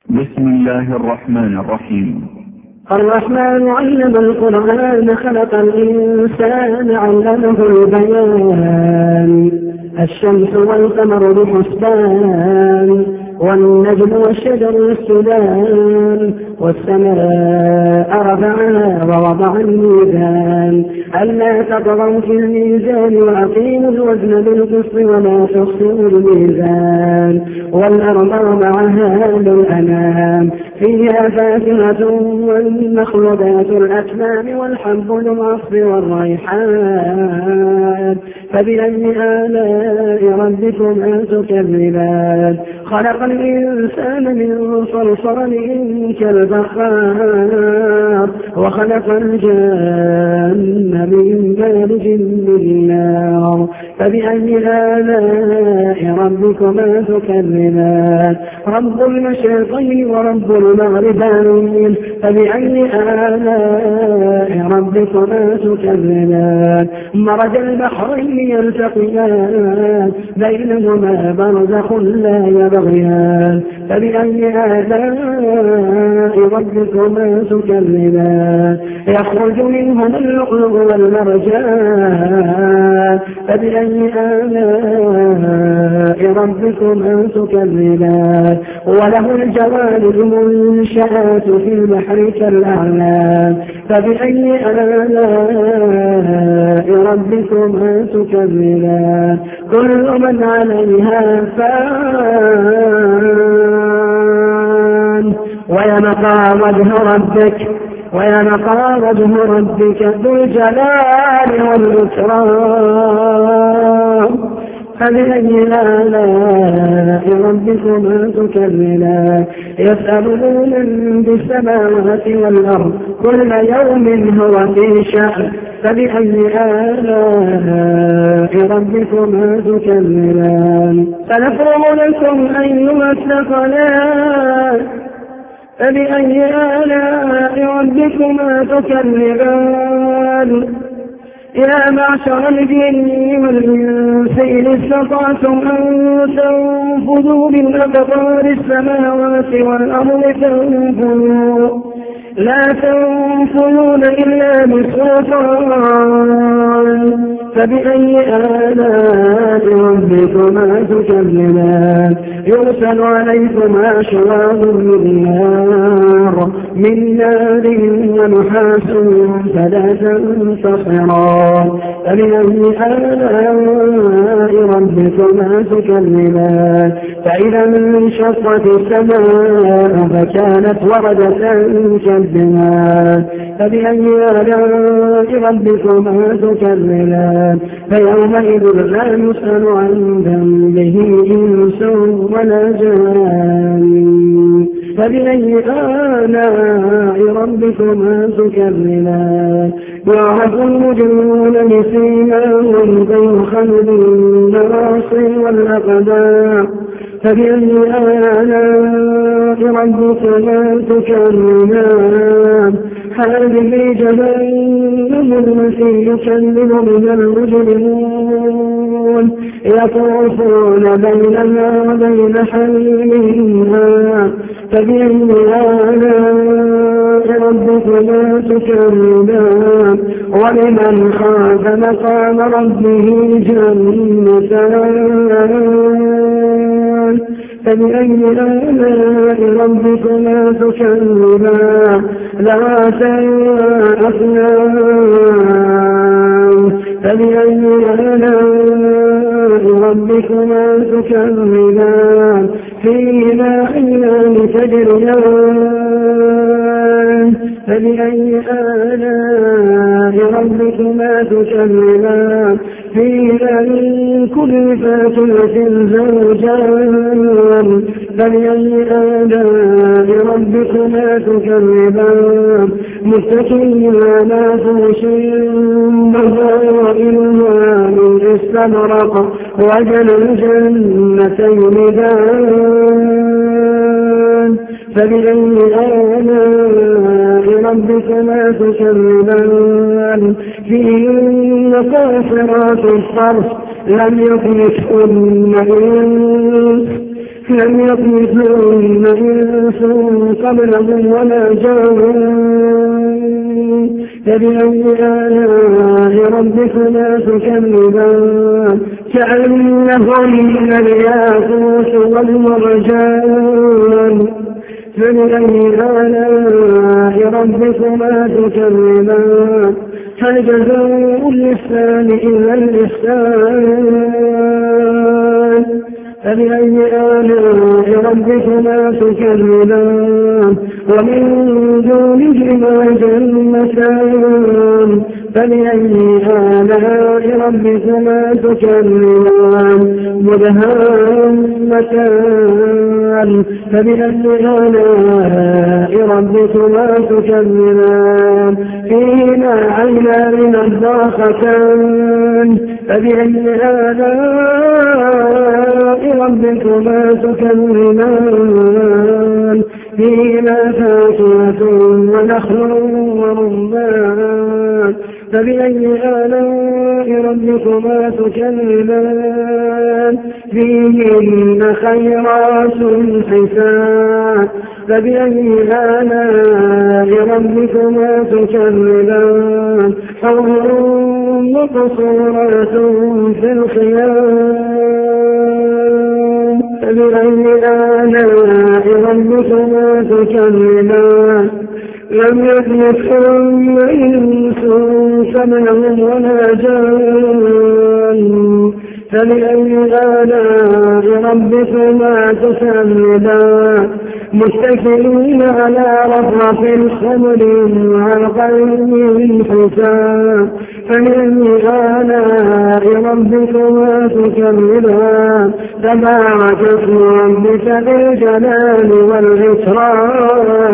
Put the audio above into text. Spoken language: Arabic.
بسم الله الرحمن الرحيم. الرحمن علم القرآن خلق الإنسان علمه البيان. الشمس والقمر بحسبان والنجم والشجر يسجدان والسماء رفعها ووضع الميزان ألا تطغوا في الميزان وأقيموا الوزن بالقسط ولا تخسروا الميزان والأرض وضعها للأنام فيها فاكهة والنخل ذات الأكمام والحب ذو العصف والريحان فبأي آلاء ربكما تكذبان. خلق الإنسان من صلصال كالفخار وخلق الجن من مارج من نار فبأي آلاء ربكما تكذبان. رب المشرقين ورب المغربين فبأي آلاء ربكما تكذبان. مرج البحرين يلتقيان بينهما برزخ لا يبغيان فبأي آلاء ربكما تكذبان. يخرج منهما اللؤلؤ والمرجان فبأي آلاء ربكما تكذبان. وله الجوار المنشآت في البحر كالأعلام فبأي آلاء ربكما تكذبان. كل من عليها فان ويبقى وجه ربك ذو الجلال والإكرام فبأي آلاء ربكما تكذبان. يسأله من بالسماوات والأرض كل يوم هو في شأن فبأي آلاء ربكما تكذبان. سنفرغ لكم أيها الثقلان فبأي آلاء ربكما تكذبان. يا معشر الجن والإنس إن استطعتم أن تنفذوا من أقطار السماوات والأرض فانفذوا لا تنفذون إلا بسلطان فبأي آلاء ربكما تكذبان. يرسل عليكما شواظ من نار ونحاس فلا تنتصران فبأي آلاء ربكما تكذبان. فإذا انشقت السماء فكانت وردة كالدهان فبأي آلاء ربكما تكذبان. فيومئذ لا يسأل عن ذنبه إنس ولا جان فبأي آلاء ربكما تكذبان. يعرف المجرمون بسيماهم فيؤخذ بالنواصي والأقدام فبأي آلاء ربكما تكذبان. هذه جهنم التي يكذب بها المجرمون يطوفون بينها وبين حميمها فبأي آلاء ربكما تكذبان. ولمن خاف مقام ربه جنتان فبأي آلاء ربكما تكذبان. ذواتا أفنان فبأي آلاء ربكما تكذبان. فيهما عينان تجريان فبأي آلاء ربكما تكذبان. فيهما من كل فاكهة زوجان فبأي آلاء ربكما تكذبان. متكئين على فرش بطائنها من استبرق وجنى الجنتين دان فبأي آلاء ربكما تكذبان. فيهن قاصرات الطرف لم يطمثهن إنس لم يطمثهن إنس قبلهم ولا جان فبأي آلاء ربكما تكذبان كأنهن الياقوت والمرجان فبأي آلاء ربكما تكذبان هل جزاء الإحسان إلا الإحسان فبأي آلاء ربكما تكذبان ومن دونهما جنتان فبأي آلاء ربكما تكذبان مدهامتان فبأي آلاء ربكما تكذبان فيهما عينان نضاختان فبأي آلاء ربكما تكذبان فيهما فاكهة ونخل ورمان فبأي آلاء ربكما تكذبان فيهن خيرات حسان فبأي آلاء ربكما تكذبان حور مقصورات في الخيام فبأي آلاء ربكما تكذبان لم يطمثهن إنس قبلهم ولا جان فبأي آلاء ربكما تكذبان متكئين على رفرف خضر وعلقين حسان فبأي آلاء ربكما تكذبان تبارك اسم ربك ذي الجلال والإكرام